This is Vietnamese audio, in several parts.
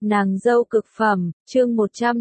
Nàng dâu cực phẩm, chương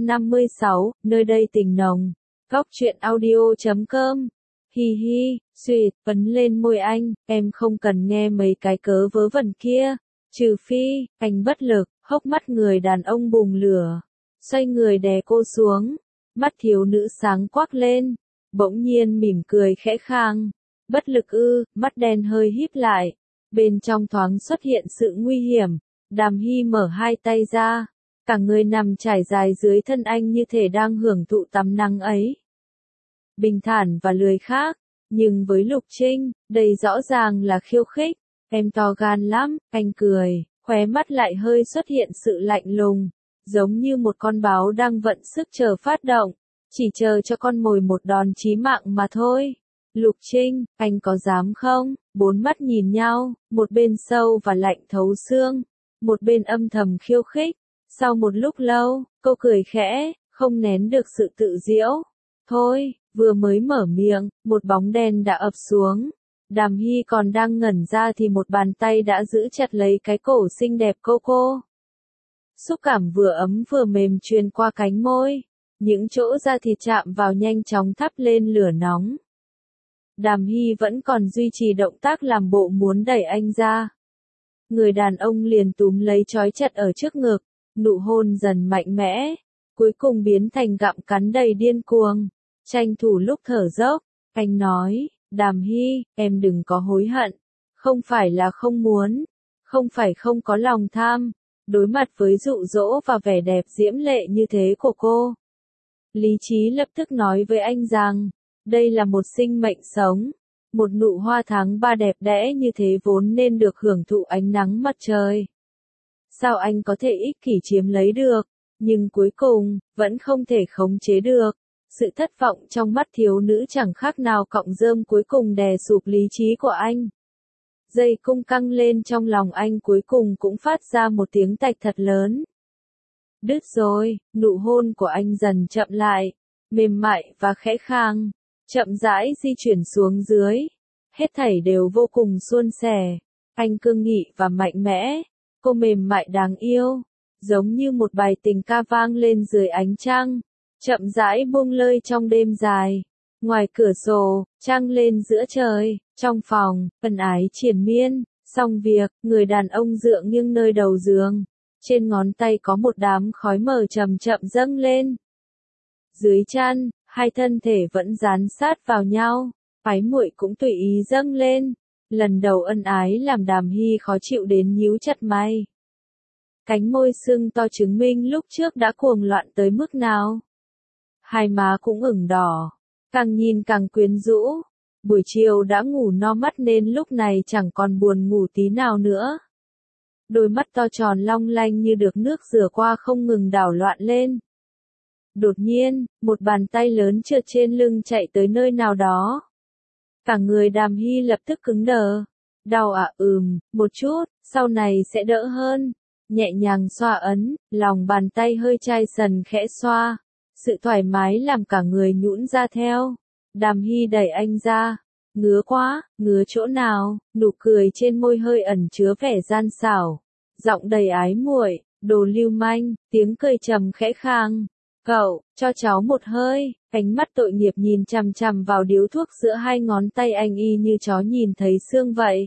156, nơi đây tình nồng. Góc truyện audio.com. Hi hi, suyệt, phấn lên môi anh, em không cần nghe mấy cái cớ vớ vẩn kia. Trừ phi, anh bất lực, hốc mắt người đàn ông bùng lửa. Xoay người đè cô xuống. Mắt thiếu nữ sáng quắc lên. Bỗng nhiên mỉm cười khẽ khang. Bất lực ư, mắt đen hơi híp lại. Bên trong thoáng xuất hiện sự nguy hiểm. Đàm Hy mở hai tay ra, cả người nằm trải dài dưới thân anh như thể đang hưởng thụ tắm nắng ấy. Bình thản và lười khác, nhưng với Lục Trinh, đây rõ ràng là khiêu khích. Em to gan lắm, anh cười, khóe mắt lại hơi xuất hiện sự lạnh lùng, giống như một con báo đang vận sức chờ phát động, chỉ chờ cho con mồi một đòn chí mạng mà thôi. Lục Trinh, anh có dám không? Bốn mắt nhìn nhau, một bên sâu và lạnh thấu xương. Một bên âm thầm khiêu khích, sau một lúc lâu, cô cười khẽ, không nén được sự tự giễu. Thôi, vừa mới mở miệng, một bóng đen đã ập xuống. Đàm Hy còn đang ngẩn ra thì một bàn tay đã giữ chặt lấy cái cổ xinh đẹp cô. Xúc cảm vừa ấm vừa mềm truyền qua cánh môi, những chỗ da thịt chạm vào nhanh chóng thắp lên lửa nóng. Đàm Hy vẫn còn duy trì động tác làm bộ muốn đẩy anh ra. Người đàn ông liền túm lấy trói chặt ở trước ngực, nụ hôn dần mạnh mẽ, cuối cùng biến thành gặm cắn đầy điên cuồng. Tranh thủ lúc thở dốc, anh nói, Đàm Hy, em đừng có hối hận, không phải là không muốn, không phải không có lòng tham, đối mặt với dụ dỗ và vẻ đẹp diễm lệ như thế của cô. Lý trí lập tức nói với anh rằng, đây là một sinh mệnh sống. Một nụ hoa tháng 3 đẹp đẽ như thế vốn nên được hưởng thụ ánh nắng mặt trời. Sao anh có thể ích kỷ chiếm lấy được, nhưng cuối cùng, vẫn không thể khống chế được. Sự thất vọng trong mắt thiếu nữ chẳng khác nào cọng rơm cuối cùng đè sụp lý trí của anh. Dây cung căng lên trong lòng anh cuối cùng cũng phát ra một tiếng tạch thật lớn. Đứt rồi, nụ hôn của anh dần chậm lại, mềm mại và khẽ khàng. Chậm rãi di chuyển xuống dưới, hết thảy đều vô cùng suôn sẻ. Anh cương nghị và mạnh mẽ, cô mềm mại đáng yêu, giống như một bài tình ca vang lên dưới ánh trăng, chậm rãi buông lơi trong đêm dài. Ngoài cửa sổ, trăng lên giữa trời, trong phòng, ân ái triền miên. Xong việc, người đàn ông dựa nghiêng nơi đầu giường, trên ngón tay có một đám khói mờ chậm chậm dâng lên. Dưới chăn, hai thân thể vẫn dán sát vào nhau, ái muội cũng tùy ý dâng lên. Lần đầu ân ái làm Đàm Hy khó chịu đến nhíu chặt mày. Cánh môi sưng to chứng minh lúc trước đã cuồng loạn tới mức nào. Hai má cũng ửng đỏ, càng nhìn càng quyến rũ. Buổi chiều đã ngủ no mắt nên lúc này chẳng còn buồn ngủ tí nào nữa. Đôi mắt to tròn long lanh như được nước rửa qua không ngừng đảo loạn lên. Đột nhiên, một bàn tay lớn trượt trên lưng chạy tới nơi nào đó. Cả người Đàm Hy lập tức cứng đờ. Đau à? Một chút, sau này sẽ đỡ hơn. Nhẹ nhàng xoa ấn, lòng bàn tay hơi chai sần khẽ xoa. Sự thoải mái làm cả người nhũn ra theo. Đàm Hy đẩy anh ra. Ngứa quá, ngứa chỗ nào? Nụ cười trên môi hơi ẩn chứa vẻ gian xảo. Giọng đầy ái muội, đồ lưu manh, tiếng cười trầm khẽ khang. Cậu, cho cháu một hơi. Ánh mắt tội nghiệp nhìn chằm chằm vào điếu thuốc giữa hai ngón tay anh y như chó nhìn thấy xương vậy.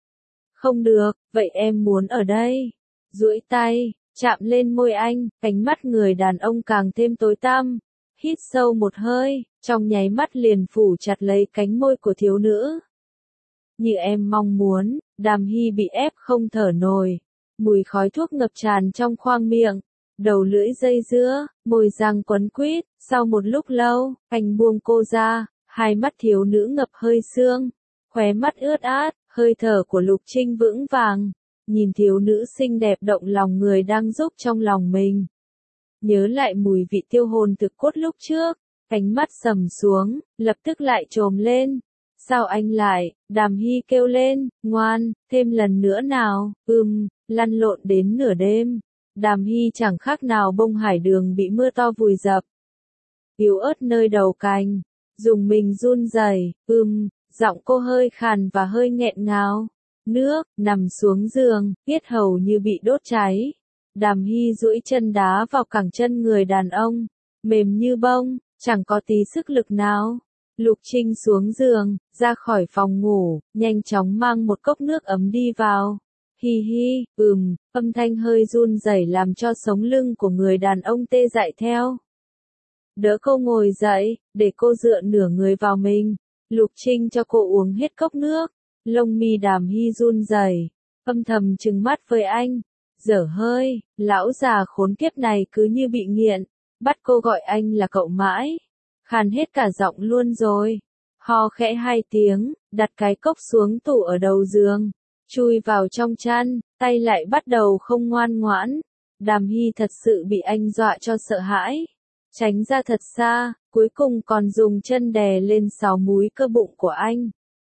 Không được, vậy em muốn ở đây. Duỗi tay, chạm lên môi anh, ánh mắt người đàn ông càng thêm tối tăm. Hít sâu một hơi, trong nháy mắt liền phủ chặt lấy cánh môi của thiếu nữ. Như em mong muốn, Đàm Hy bị ép không thở nổi. Mùi khói thuốc ngập tràn trong khoang miệng. Đầu lưỡi dây dưa, môi răng quấn quýt, sau một lúc lâu, anh buông cô ra, hai mắt thiếu nữ ngập hơi sương, khóe mắt ướt át, hơi thở của Lục Trinh vững vàng, nhìn thiếu nữ xinh đẹp động lòng người đang giúp trong lòng mình. Nhớ lại mùi vị tiêu hồn thực cốt lúc trước, ánh mắt sầm xuống, lập tức lại trồm lên. Sao anh lại? Đàm Hy kêu lên, ngoan, thêm lần nữa nào, lăn lộn đến nửa đêm. Đàm Hy chẳng khác nào bông hải đường bị mưa to vùi dập. Yếu ớt nơi đầu cành, dùng mình run rẩy, giọng cô hơi khàn và hơi nghẹn ngào. Nước, nằm xuống giường, yết hầu như bị đốt cháy. Đàm Hy duỗi chân đá vào cẳng chân người đàn ông, mềm như bông, chẳng có tí sức lực nào. Lục Trinh xuống giường, ra khỏi phòng ngủ, nhanh chóng mang một cốc nước ấm đi vào. Hi hi, âm thanh hơi run rẩy làm cho sống lưng của người đàn ông tê dại theo. Đỡ cô ngồi dậy, để cô dựa nửa người vào mình. Lục Trinh cho cô uống hết cốc nước. Lông mi Đàm Hy run rẩy, âm thầm trừng mắt với anh. Dở hơi, lão già khốn kiếp này cứ như bị nghiện, bắt cô gọi anh là cậu mãi. Khàn hết cả giọng luôn rồi. Ho khẽ 2 tiếng, đặt cái cốc xuống tủ ở đầu giường, chui vào trong chăn, tay lại bắt đầu không ngoan ngoãn. Đàm Hy thật sự bị anh dọa cho sợ hãi, tránh ra thật xa, cuối cùng còn dùng chân đè lên 6 múi cơ bụng của anh.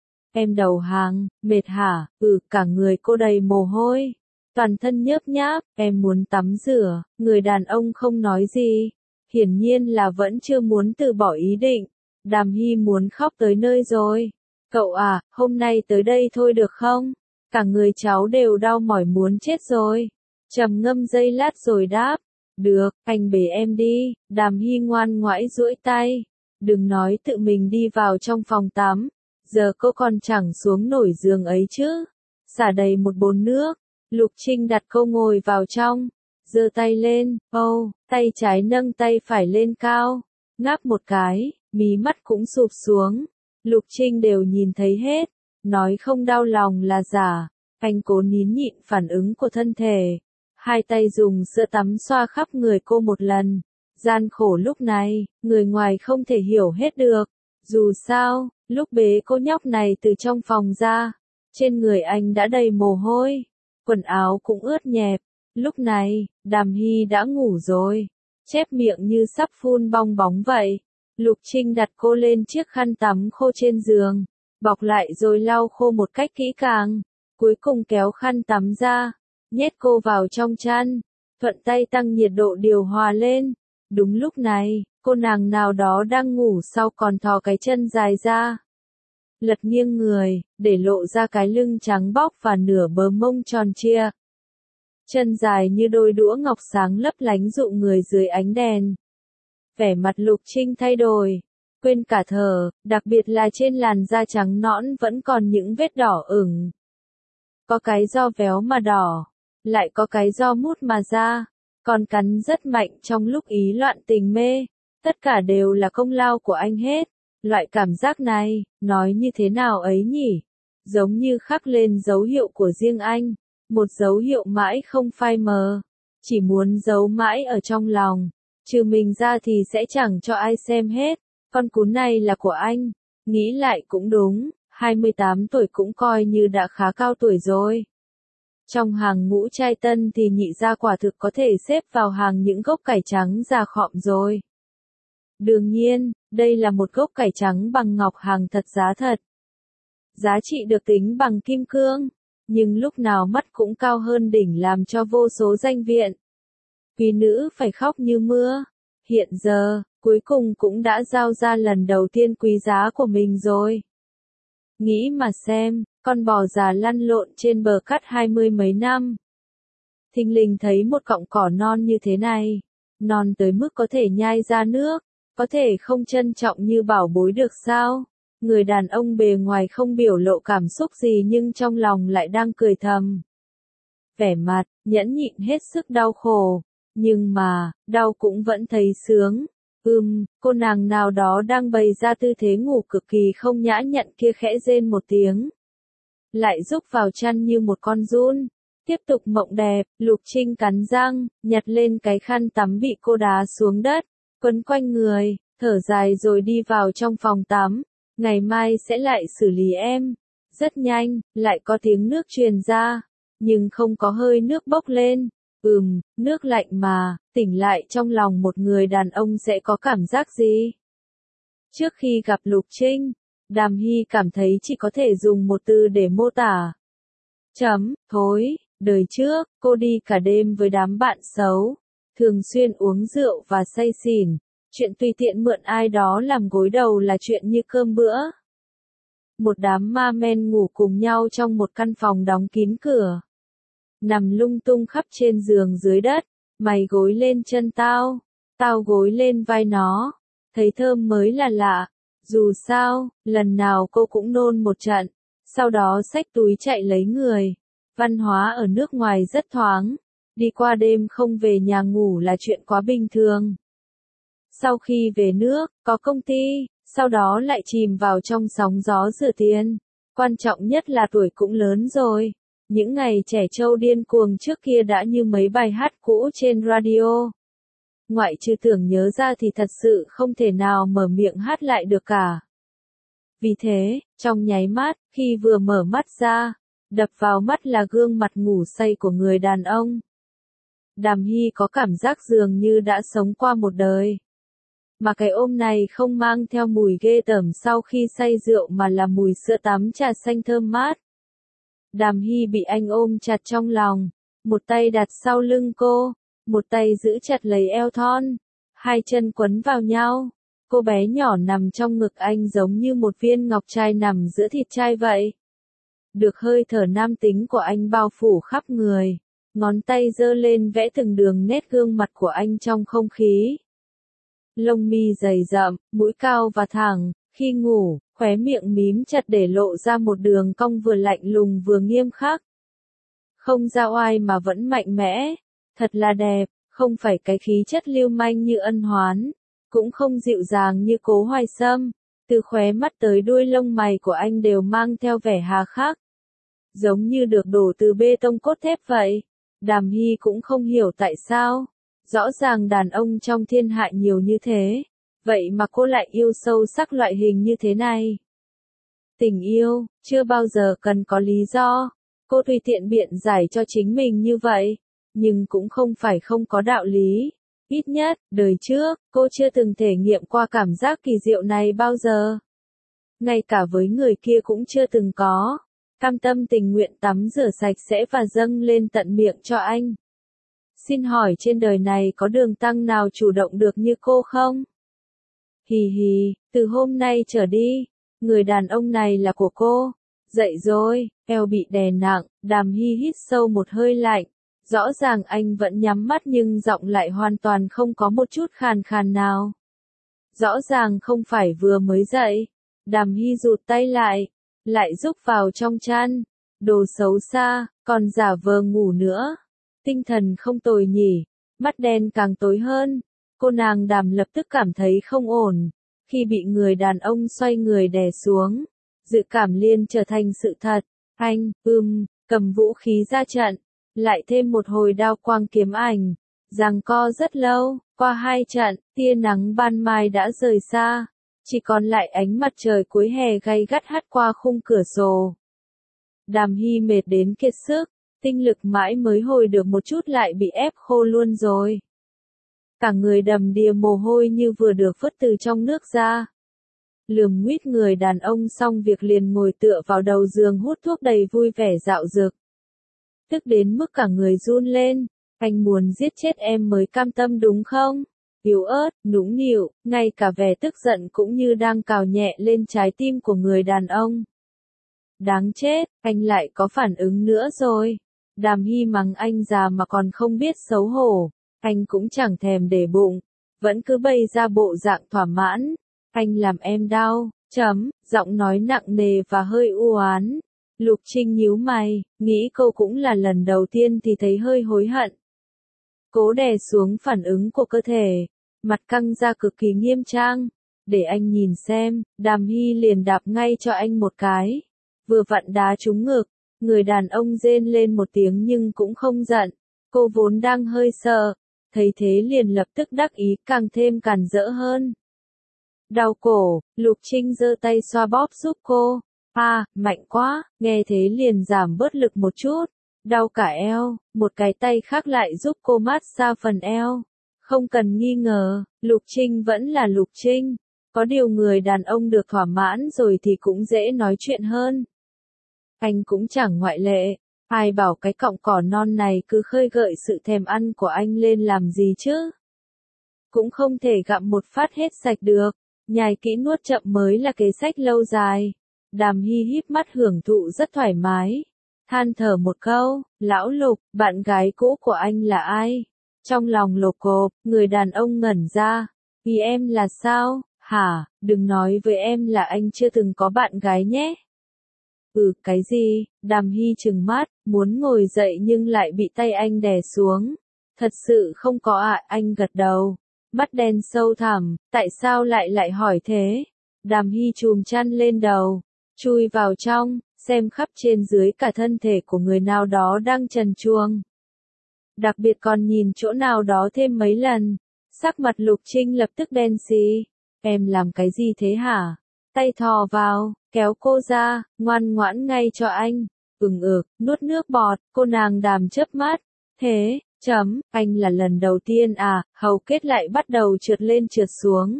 Em đầu hàng, mệt hả? Cả người cô đầy mồ hôi, toàn thân nhớp nháp, em muốn tắm rửa. Người đàn ông không nói gì, hiển nhiên là vẫn chưa muốn từ bỏ ý định. Đàm Hy muốn khóc tới nơi rồi. Cậu à, hôm nay tới đây thôi được không? Cả người cháu đều đau mỏi muốn chết rồi. Trầm ngâm giây lát rồi đáp. Được, anh bế em đi. Đàm Hy ngoan ngoãy duỗi tay. Đừng nói tự mình đi vào trong phòng tắm. Giờ cô còn chẳng xuống nổi giường ấy chứ. Xả đầy một bồn nước. Lục Trinh đặt cô ngồi vào trong. Giơ tay lên, tay trái nâng tay phải lên cao. Ngáp một cái, mí mắt cũng sụp xuống. Lục Trinh đều nhìn thấy hết. Nói không đau lòng là giả. Anh cố nín nhịn phản ứng của thân thể. 2 tay dùng sữa tắm xoa khắp người cô một lần. Gian khổ lúc này, người ngoài không thể hiểu hết được. Dù sao, lúc bế cô nhóc này từ trong phòng ra, trên người anh đã đầy mồ hôi, quần áo cũng ướt nhẹp. Lúc này, Đàm Hy đã ngủ rồi, chép miệng như sắp phun bong bóng vậy. Lục Trinh đặt cô lên chiếc khăn tắm khô trên giường, bọc lại rồi lau khô một cách kỹ càng. Cuối cùng kéo khăn tắm ra, nhét cô vào trong chăn, thuận tay tăng nhiệt độ điều hòa lên. Đúng lúc này, cô nàng nào đó đang ngủ sau còn thò cái chân dài ra, lật nghiêng người, để lộ ra cái lưng trắng bóc và nửa bờ mông tròn trịa. Chân dài như đôi đũa ngọc sáng lấp lánh dụ người dưới ánh đèn. Vẻ mặt Lục Trinh thay đổi, quên cả thở, đặc biệt là trên làn da trắng nõn vẫn còn những vết đỏ ửng. Có cái do véo mà đỏ, lại có cái do mút mà ra, còn cắn rất mạnh trong lúc ý loạn tình mê. Tất cả đều là công lao của anh hết. Loại cảm giác này, nói như thế nào ấy nhỉ? Giống như khắc lên dấu hiệu của riêng anh. Một dấu hiệu mãi không phai mờ. Chỉ muốn giấu mãi ở trong lòng. Trừ mình ra thì sẽ chẳng cho ai xem hết. Con cún này là của anh. Nghĩ lại cũng đúng, 28 tuổi cũng coi như đã khá cao tuổi rồi. Trong hàng ngũ trai tân thì nhị gia quả thực có thể xếp vào hàng những gốc cải trắng già khọm rồi. Đương nhiên, đây là một gốc cải trắng bằng ngọc hàng thật giá thật. Giá trị được tính bằng kim cương, nhưng lúc nào mắt cũng cao hơn đỉnh làm cho vô số danh viện. Quý nữ phải khóc như mưa. Hiện giờ, cuối cùng cũng đã giao ra lần đầu tiên quý giá của mình rồi. Nghĩ mà xem, con bò già lăn lộn trên bờ cát 20 mấy năm. Thình lình thấy một cọng cỏ non như thế này. Non tới mức có thể nhai ra nước. Có thể không trân trọng như bảo bối được sao? Người đàn ông bề ngoài không biểu lộ cảm xúc gì nhưng trong lòng lại đang cười thầm. Vẻ mặt, nhẫn nhịn hết sức đau khổ. Nhưng mà, đau cũng vẫn thấy sướng. Cô nàng nào đó đang bày ra tư thế ngủ cực kỳ không nhã nhặn kia khẽ rên một tiếng. Lại rúc vào chăn như một con giun. Tiếp tục mộng đẹp, Lục Trinh cắn răng, nhặt lên cái khăn tắm bị cô đá xuống đất, quấn quanh người, thở dài rồi đi vào trong phòng tắm. Ngày mai sẽ lại xử lý em. Rất nhanh, lại có tiếng nước truyền ra, nhưng không có hơi nước bốc lên. Nước lạnh mà, tỉnh lại trong lòng một người đàn ông sẽ có cảm giác gì? Trước khi gặp Lục Trinh, Đàm Hy cảm thấy chỉ có thể dùng một từ để mô tả. Thối. Đời trước, cô đi cả đêm với đám bạn xấu, thường xuyên uống rượu và say xỉn. Chuyện tùy tiện mượn ai đó làm gối đầu là chuyện như cơm bữa. Một đám ma men ngủ cùng nhau trong một căn phòng đóng kín cửa. nằm lung tung khắp trên giường dưới đất, mày gối lên chân tao, tao gối lên vai nó, thấy thơm mới là lạ, dù sao, lần nào cô cũng nôn một trận, sau đó xách túi chạy lấy người. Văn hóa ở nước ngoài rất thoáng, đi qua đêm không về nhà ngủ là chuyện quá bình thường. Sau khi về nước, có công ty, sau đó lại chìm vào trong sóng gió rửa tiền. Quan trọng nhất là tuổi cũng lớn rồi. Những ngày trẻ trâu điên cuồng trước kia đã như mấy bài hát cũ trên radio. Ngoại trừ tưởng nhớ ra thì thật sự không thể nào mở miệng hát lại được cả. Vì thế, trong nháy mắt, khi vừa mở mắt ra, đập vào mắt là gương mặt ngủ say của người đàn ông. Đàm Hy có cảm giác dường như đã sống qua một đời. Mà cái ôm này không mang theo mùi ghê tởm sau khi say rượu mà là mùi sữa tắm trà xanh thơm mát. Đàm Hy bị anh ôm chặt trong lòng, một tay đặt sau lưng cô, một tay giữ chặt lấy eo thon, hai chân quấn vào nhau. Cô bé nhỏ nằm trong ngực anh giống như một viên ngọc trai nằm giữa thịt trai vậy. Được hơi thở nam tính của anh bao phủ khắp người, ngón tay giơ lên vẽ từng đường nét gương mặt của anh trong không khí. Lông mi dày rậm, mũi cao và thẳng, khi ngủ, khóe miệng mím chặt để lộ ra một đường cong vừa lạnh lùng vừa nghiêm khắc. Không ra oai mà vẫn mạnh mẽ, thật là đẹp, không phải cái khí chất lưu manh như Ân Hoán, cũng không dịu dàng như Cố Hoài Sâm, từ khóe mắt tới đuôi lông mày của anh đều mang theo vẻ hà khắc. Giống như được đổ từ bê tông cốt thép vậy. Đàm Hy cũng không hiểu tại sao. Rõ ràng đàn ông trong thiên hạ nhiều như thế, vậy mà cô lại yêu sâu sắc loại hình như thế này. Tình yêu, chưa bao giờ cần có lý do. Cô tùy tiện biện giải cho chính mình như vậy, nhưng cũng không phải không có đạo lý. Ít nhất, đời trước, cô chưa từng thể nghiệm qua cảm giác kỳ diệu này bao giờ. Ngay cả với người kia cũng chưa từng có. Cam tâm tình nguyện tắm rửa sạch sẽ và dâng lên tận miệng cho anh. Xin hỏi trên đời này có đường tăng nào chủ động được như cô không? Hì hì, từ hôm nay trở đi, người đàn ông này là của cô. Dậy rồi, eo bị đè nặng, Đàm Hy hít sâu một hơi lạnh. Rõ ràng anh vẫn nhắm mắt nhưng giọng lại hoàn toàn không có một chút khàn khàn nào. Rõ ràng không phải vừa mới dậy. Đàm Hy rụt tay lại rúc vào trong chăn. Đồ xấu xa, còn giả vờ ngủ nữa. Tinh thần không tồi nhỉ, mắt đen càng tối hơn. Cô nàng Đàm lập tức cảm thấy không ổn. Khi bị người đàn ông xoay người đè xuống, dự cảm liền trở thành sự thật. Anh, cầm vũ khí ra trận, lại thêm một hồi đao quang kiếm ảnh. Giằng co rất lâu, qua hai trận, tia nắng ban mai đã rời xa. Chỉ còn lại ánh mặt trời cuối hè gay gắt hắt qua khung cửa sổ. Đàm Hy mệt đến kiệt sức, tinh lực mãi mới hồi được một chút lại bị ép khô luôn rồi. Cả người đầm đìa mồ hôi như vừa được vớt từ trong nước ra. Lườm nguýt người đàn ông xong việc liền ngồi tựa vào đầu giường hút thuốc đầy vui vẻ dạo dực. Tức đến mức cả người run lên, anh muốn giết chết em mới cam tâm đúng không? Yếu ớt, nũng nịu, ngay cả vẻ tức giận cũng như đang cào nhẹ lên trái tim của người đàn ông. Đáng chết, anh lại có phản ứng nữa rồi. Đàm Hy mắng anh già mà còn không biết xấu hổ, anh cũng chẳng thèm để bụng, vẫn cứ bày ra bộ dạng thỏa mãn. Anh làm em đau, giọng nói nặng nề và hơi u oán. Lục Trinh nhíu mày, nghĩ cô cũng là lần đầu tiên thì thấy hơi hối hận. Cố đè xuống phản ứng của cơ thể, mặt căng ra cực kỳ nghiêm trang. Để anh nhìn xem, Đàm Hy liền đạp ngay cho anh một cái. Vừa vặn đá trúng ngực, người đàn ông rên lên một tiếng nhưng cũng không giận. Cô vốn đang hơi sợ, thấy thế liền lập tức đắc ý càng thêm càn rỡ hơn. Đau cổ, Lục Trinh giơ tay xoa bóp giúp cô. Mạnh quá, nghe thế liền giảm bớt lực một chút. Đau cả eo, một cái tay khác lại giúp cô mát xa phần eo. Không cần nghi ngờ, Lục Trinh vẫn là Lục Trinh. Có điều người đàn ông được thỏa mãn rồi thì cũng dễ nói chuyện hơn. Anh cũng chẳng ngoại lệ. Ai bảo cái cọng cỏ non này cứ khơi gợi sự thèm ăn của anh lên làm gì chứ? Cũng không thể gặm một phát hết sạch được. Nhai kỹ nuốt chậm mới là kế sách lâu dài. Đàm Hy híp mắt hưởng thụ rất thoải mái. than thở một câu, lão Lục, bạn gái cũ của anh là ai? Trong lòng lột cộp, người đàn ông ngẩn ra, vì em là sao, hả, đừng nói với em là anh chưa từng có bạn gái nhé. Cái gì, Đàm Hy trừng mắt, muốn ngồi dậy nhưng lại bị tay anh đè xuống. Thật sự không có ạ, anh gật đầu. Mắt đen sâu thẳm, tại sao lại hỏi thế? Đàm Hy chùm chăn lên đầu, chui vào trong, xem khắp trên dưới cả thân thể của người nào đó đang trần truồng. Đặc biệt còn nhìn chỗ nào đó thêm mấy lần. Sắc mặt Lục Trinh lập tức đen xì. Em làm cái gì thế hả? Tay thò vào, kéo cô ra, ngoan ngoãn ngay cho anh. Nuốt nước bọt, cô nàng Đàm chớp mắt. Thế, anh là lần đầu tiên à, hầu kết lại bắt đầu trượt lên trượt xuống.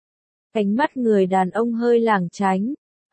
Ánh mắt người đàn ông hơi lảng tránh.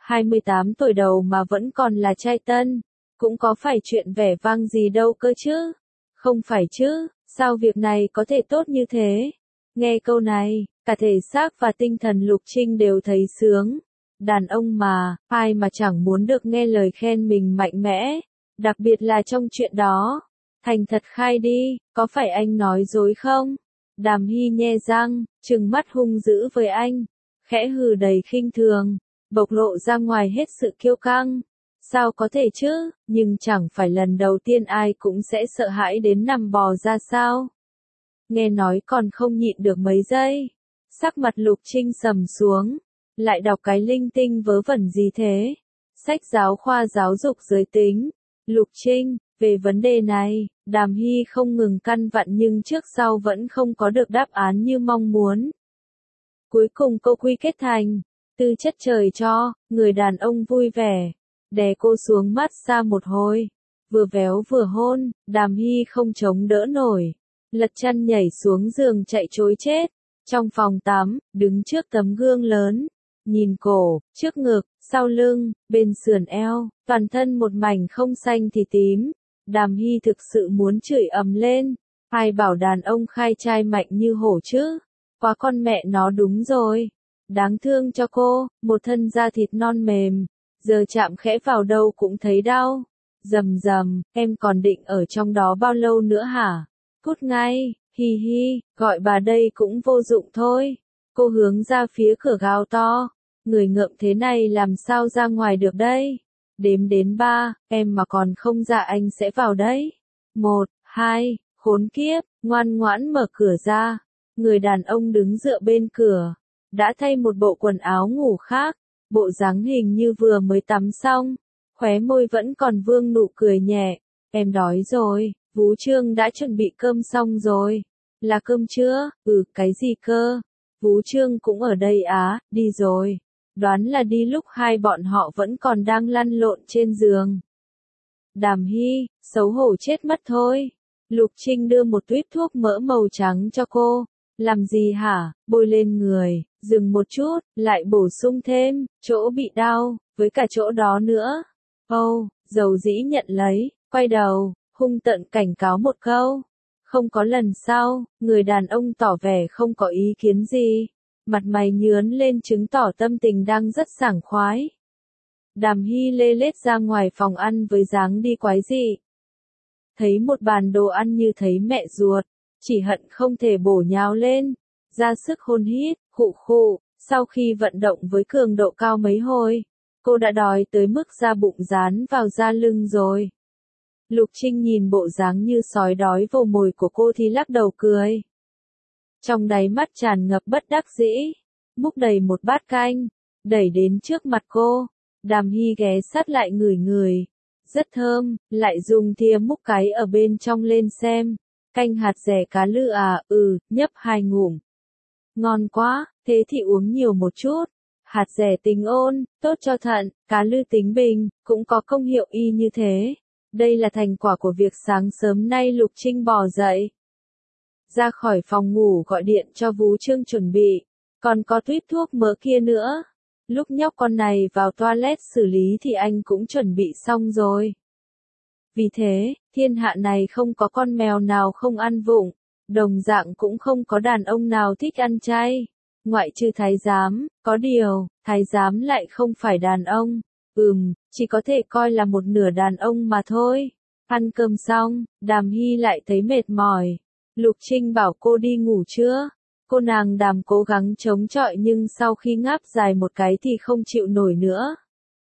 28 tuổi đầu mà vẫn còn là trai tân. Cũng có phải chuyện vẻ vang gì đâu cơ chứ? Không phải chứ, sao việc này có thể tốt như thế? Nghe câu này, cả thể xác và tinh thần Lục Trinh đều thấy sướng. Đàn ông mà, ai mà chẳng muốn được nghe lời khen mình mạnh mẽ, đặc biệt là trong chuyện đó. Thành thật khai đi, có phải anh nói dối không? Đàm Hy nhe răng, trừng mắt hung dữ với anh, khẽ hừ đầy khinh thường, bộc lộ ra ngoài hết sự kiêu căng. Sao có thể chứ, nhưng chẳng phải lần đầu tiên ai cũng sẽ sợ hãi đến nằm bò ra sao? Nghe nói còn không nhịn được mấy giây. Sắc mặt Lục Trinh sầm xuống. Lại đọc cái linh tinh vớ vẩn gì thế? Sách giáo khoa giáo dục giới tính. Lục Trinh, về vấn đề này, Đàm Hy không ngừng căn vặn nhưng trước sau vẫn không có được đáp án như mong muốn. Cuối cùng câu quy kết thành, tư chất trời cho, người đàn ông vui vẻ, đè cô xuống mát xa một hồi. Vừa véo vừa hôn, Đàm Hy không chống đỡ nổi. Lật chăn nhảy xuống giường chạy trối chết. Trong phòng tắm, đứng trước tấm gương lớn. Nhìn cổ, trước ngực, sau lưng, bên sườn eo, toàn thân một mảnh không xanh thì tím. Đàm Hy thực sự muốn chửi ầm lên. Ai bảo đàn ông khai trai mạnh như hổ chứ? Quá con mẹ nó đúng rồi. Đáng thương cho cô, một thân da thịt non mềm. Giờ chạm khẽ vào đâu cũng thấy đau. Rầm rầm, em còn định ở trong đó bao lâu nữa hả? Cút ngay, hi hi, gọi bà đây cũng vô dụng thôi. Cô hướng ra phía cửa gào to. Người ngợm thế này làm sao ra ngoài được đây? Đếm đến 3, em mà còn không ra anh sẽ vào đấy. 1, 2, khốn kiếp, ngoan ngoãn mở cửa ra. Người đàn ông đứng dựa bên cửa. Đã thay một bộ quần áo ngủ khác. Bộ dáng hình như vừa mới tắm xong. Khóe môi vẫn còn vương nụ cười nhẹ. Em đói rồi, Vũ Trương đã chuẩn bị cơm xong rồi. Là cơm chưa? Cái gì cơ? Vũ Trương cũng ở đây á, đi rồi. Đoán là đi lúc hai bọn họ vẫn còn đang lăn lộn trên giường. Đàm Hy, xấu hổ chết mất thôi. Lục Trinh đưa một tuýp thuốc mỡ màu trắng cho cô. Làm gì hả? Bôi lên người, dừng một chút, lại bổ sung thêm, chỗ bị đau, với cả chỗ đó nữa. Dầu dĩ nhận lấy, quay đầu, hung tợn cảnh cáo một câu. Không có lần sau, người đàn ông tỏ vẻ không có ý kiến gì. Mặt mày nhướn lên chứng tỏ tâm tình đang rất sảng khoái. Đàm Hy lê lết ra ngoài phòng ăn với dáng đi quái dị. Thấy một bàn đồ ăn như thấy mẹ ruột, chỉ hận không thể bổ nhào lên, ra sức hôn hít, khụ khụ, sau khi vận động với cường độ cao mấy hồi, cô đã đói tới mức da bụng dán vào da lưng rồi. Lục Trinh nhìn bộ dáng như sói đói vồ mồi của cô thì lắc đầu cười. Trong đáy mắt tràn ngập bất đắc dĩ, múc đầy một bát canh, đẩy đến trước mặt cô. Đàm Hy ghé sát lại ngửi ngửi, rất thơm, lại dùng thìa múc cái ở bên trong lên xem. Canh hạt dẻ cá lư à, nhấp 2 ngụm. Ngon quá, thế thì uống nhiều một chút. Hạt dẻ tính ôn, tốt cho thận, cá lư tính bình, cũng có công hiệu y như thế. Đây là thành quả của việc sáng sớm nay Lục Trinh bò dậy. Ra khỏi phòng ngủ gọi điện cho Vũ Trương chuẩn bị, còn có tuýp thuốc mỡ kia nữa. Lúc nhóc con này vào toilet xử lý thì anh cũng chuẩn bị xong rồi. Vì thế, thiên hạ này không có con mèo nào không ăn vụng, đồng dạng cũng không có đàn ông nào thích ăn chay. Ngoại trừ thái giám, có điều, thái giám lại không phải đàn ông. Chỉ có thể coi là một nửa đàn ông mà thôi. Ăn cơm xong, Đàm Hy lại thấy mệt mỏi. Lục Trinh bảo cô đi ngủ chưa? Cô nàng Đàm cố gắng chống chọi nhưng sau khi ngáp dài một cái thì không chịu nổi nữa.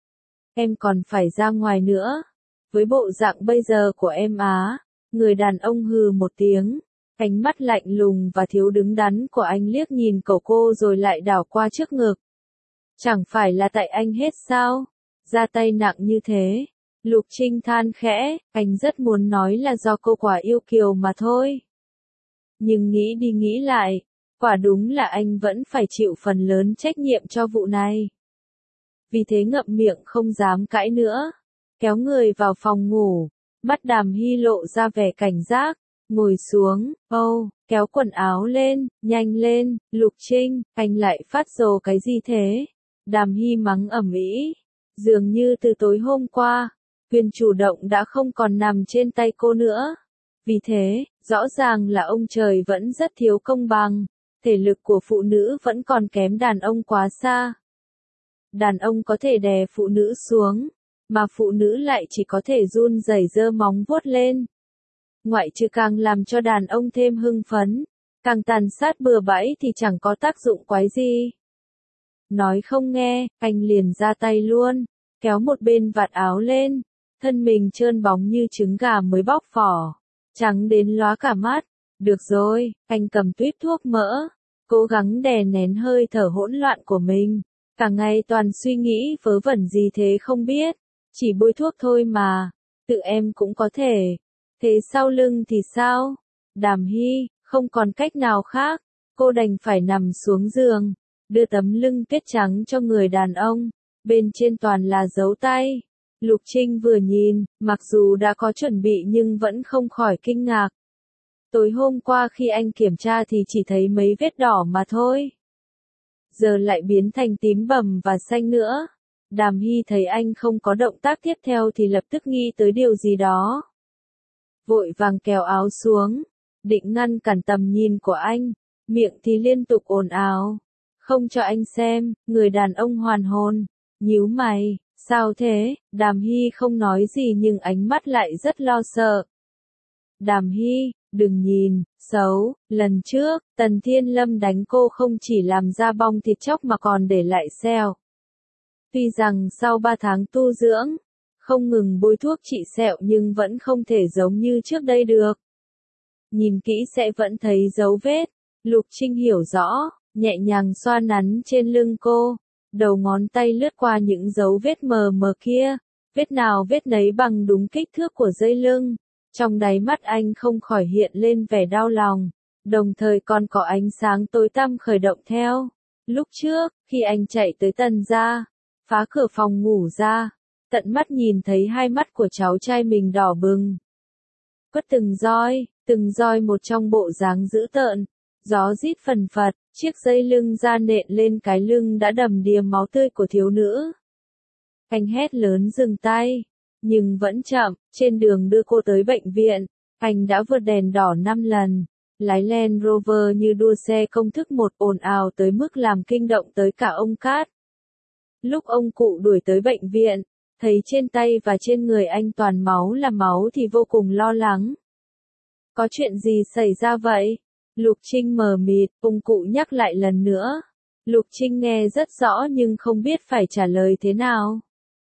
Em còn phải ra ngoài nữa. Với bộ dạng bây giờ của em á, người đàn ông hừ một tiếng. Ánh mắt lạnh lùng và thiếu đứng đắn của anh liếc nhìn cậu cô rồi lại đảo qua trước ngực. Chẳng phải là tại anh hết sao? Ra tay nặng như thế. Lục Trinh than khẽ, anh rất muốn nói là do cô quả yêu kiều mà thôi. Nhưng nghĩ đi nghĩ lại, quả đúng là anh vẫn phải chịu phần lớn trách nhiệm cho vụ này. Vì thế ngậm miệng không dám cãi nữa. Kéo người vào phòng ngủ, mắt Đàm Hy lộ ra vẻ cảnh giác, ngồi xuống, kéo quần áo lên, nhanh lên, Lục Trinh, anh lại phát rồ cái gì thế? Đàm Hy mắng ầm ĩ, dường như từ tối hôm qua, quyền chủ động đã không còn nằm trên tay cô nữa. Vì thế, rõ ràng là ông trời vẫn rất thiếu công bằng, thể lực của phụ nữ vẫn còn kém đàn ông quá xa. Đàn ông có thể đè phụ nữ xuống, mà phụ nữ lại chỉ có thể run rẩy giơ móng vuốt lên. Ngoại trừ càng làm cho đàn ông thêm hưng phấn, càng tàn sát bừa bãi thì chẳng có tác dụng quái gì. Nói không nghe, anh liền ra tay luôn, kéo một bên vạt áo lên, thân mình trơn bóng như trứng gà mới bóc vỏ, trắng đến lóa cả mắt. Được rồi, anh cầm tuýp thuốc mỡ, cố gắng đè nén hơi thở hỗn loạn của mình. Cả ngày toàn suy nghĩ vớ vẩn gì thế không biết, chỉ bôi thuốc thôi mà, tự em cũng có thể. Thế sau lưng thì sao? Đàm Hy, không còn cách nào khác, cô đành phải nằm xuống giường, đưa tấm lưng tuyết trắng cho người đàn ông, bên trên toàn là dấu tay. Lục Trinh vừa nhìn, mặc dù đã có chuẩn bị nhưng vẫn không khỏi kinh ngạc. Tối hôm qua khi anh kiểm tra thì chỉ thấy mấy vết đỏ mà thôi. Giờ lại biến thành tím bầm và xanh nữa. Đàm Hy thấy anh không có động tác tiếp theo thì lập tức nghĩ tới điều gì đó. Vội vàng kéo áo xuống, định ngăn cản tầm nhìn của anh, miệng thì liên tục ồn ào. Không cho anh xem, người đàn ông hoàn hồn, nhíu mày, sao thế? Đàm Hy không nói gì nhưng ánh mắt lại rất lo sợ. Đàm Hy, đừng nhìn, xấu, lần trước, Tần Thiên Lâm đánh cô không chỉ làm ra bong thịt chóc mà còn để lại sẹo. Tuy rằng sau 3 tháng tu dưỡng, không ngừng bôi thuốc trị sẹo nhưng vẫn không thể giống như trước đây được. Nhìn kỹ sẽ vẫn thấy dấu vết. Lục Trinh hiểu rõ, nhẹ nhàng xoa nắn trên lưng cô, đầu ngón tay lướt qua những dấu vết mờ mờ kia, vết nào vết nấy bằng đúng kích thước của dây lưng. Trong đáy mắt anh không khỏi hiện lên vẻ đau lòng, đồng thời còn có ánh sáng tối tăm khởi động theo. Lúc trước, khi anh chạy tới Tần gia, phá cửa phòng ngủ ra, tận mắt nhìn thấy hai mắt của cháu trai mình đỏ bừng. Quất từng roi một trong bộ dáng dữ tợn, gió rít phần phật, chiếc dây lưng da nện lên cái lưng đã đầm đìa máu tươi của thiếu nữ. Anh hét lớn dừng tay, nhưng vẫn chậm, trên đường đưa cô tới bệnh viện, anh đã vượt đèn đỏ 5 lần, lái Land Rover như đua xe công thức một ồn ào tới mức làm kinh động tới cả ông Cát. Lúc ông cụ đuổi tới bệnh viện, thấy trên tay và trên người anh toàn máu là máu thì vô cùng lo lắng. Có chuyện gì xảy ra vậy? Lục Trinh mờ mịt, ông cụ nhắc lại lần nữa. Lục Trinh nghe rất rõ nhưng không biết phải trả lời thế nào.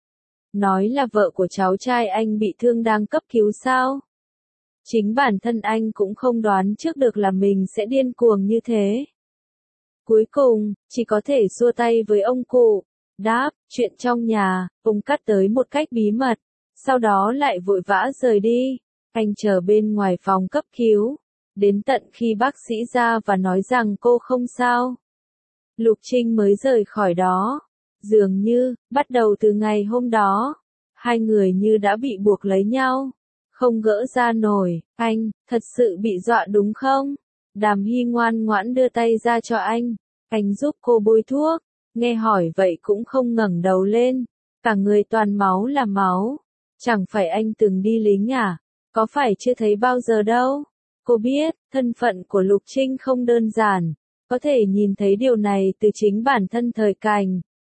Nói là vợ của cháu trai anh bị thương đang cấp cứu sao? Chính bản thân anh cũng không đoán trước được là mình sẽ điên cuồng như thế. Cuối cùng, chỉ có thể xua tay với ông cụ. Đáp, chuyện trong nhà, ông cắt tới một cách bí mật, sau đó lại vội vã rời đi. Anh chờ bên ngoài phòng cấp cứu, đến tận khi bác sĩ ra và nói rằng cô không sao. Lục Trinh mới rời khỏi đó. Dường như, bắt đầu từ ngày hôm đó, hai người như đã bị buộc lấy nhau, không gỡ ra nổi. Anh, thật sự bị dọa đúng không? Đàm Hy ngoan ngoãn đưa tay ra cho anh giúp cô bôi thuốc, nghe hỏi vậy cũng không ngẩng đầu lên, cả người toàn máu là máu. Chẳng phải anh từng đi lính à? Có phải chưa thấy bao giờ đâu? Cô biết, thân phận của Lục Trinh không đơn giản, có thể nhìn thấy điều này từ chính bản thân thời cảnh.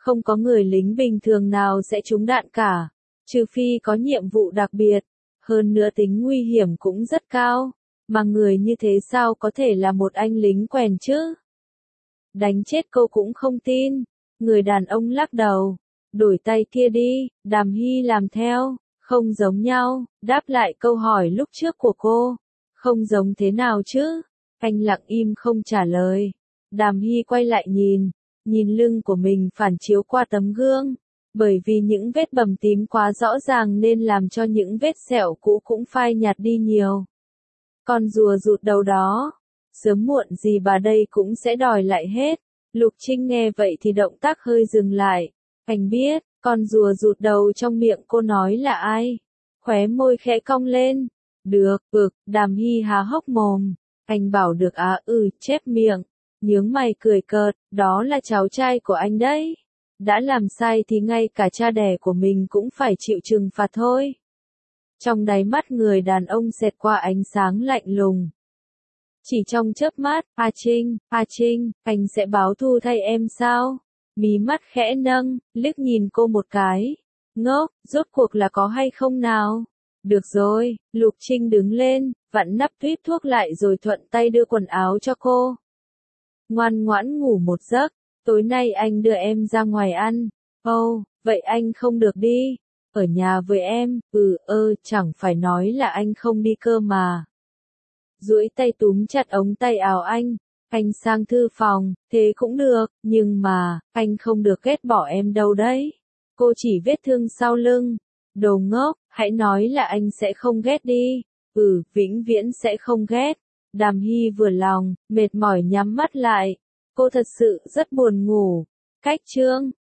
Không có người lính bình thường nào sẽ trúng đạn cả, trừ phi có nhiệm vụ đặc biệt, hơn nữa tính nguy hiểm cũng rất cao, mà người như thế sao có thể là một anh lính quèn chứ? Đánh chết cô cũng không tin, người đàn ông lắc đầu, đổi tay kia đi, Đàm Hy làm theo, không giống nhau, đáp lại câu hỏi lúc trước của cô, không giống thế nào chứ? Anh lặng im không trả lời, Đàm Hy quay lại nhìn lưng của mình phản chiếu qua tấm gương. Bởi vì những vết bầm tím quá rõ ràng nên làm cho những vết sẹo cũ cũng phai nhạt đi nhiều. Con rùa rụt đầu đó, sớm muộn gì bà đây cũng sẽ đòi lại hết. Lục Trinh nghe vậy thì động tác hơi dừng lại. Anh biết, con rùa rụt đầu trong miệng cô nói là ai. Khóe môi khẽ cong lên. Được, Đàm Hy há hốc mồm. Anh bảo được chép miệng. Nhướng mày cười cợt, đó là cháu trai của anh đấy. Đã làm sai thì ngay cả cha đẻ của mình cũng phải chịu trừng phạt thôi. Trong đáy mắt người đàn ông xẹt qua ánh sáng lạnh lùng. Chỉ trong chớp mắt, A Trinh, anh sẽ báo thù thay em sao? Mí mắt khẽ nâng, liếc nhìn cô một cái. Ngốc, rốt cuộc là có hay không nào? Được rồi, Lục Trinh đứng lên, vặn nắp tuýp thuốc lại rồi thuận tay đưa quần áo cho cô. Ngoan ngoãn ngủ một giấc. Tối nay anh đưa em ra ngoài ăn. Vậy anh không được đi. Ở nhà với em, chẳng phải nói là anh không đi cơ mà. Duỗi tay túm chặt ống tay áo anh sang thư phòng, thế cũng được, nhưng mà, anh không được ghét bỏ em đâu đấy. Cô chỉ vết thương sau lưng. Đồ ngốc, hãy nói là anh sẽ không ghét đi. Vĩnh viễn sẽ không ghét. Đàm Hy vừa lòng, mệt mỏi nhắm mắt lại. Cô thật sự rất buồn ngủ. Cách chương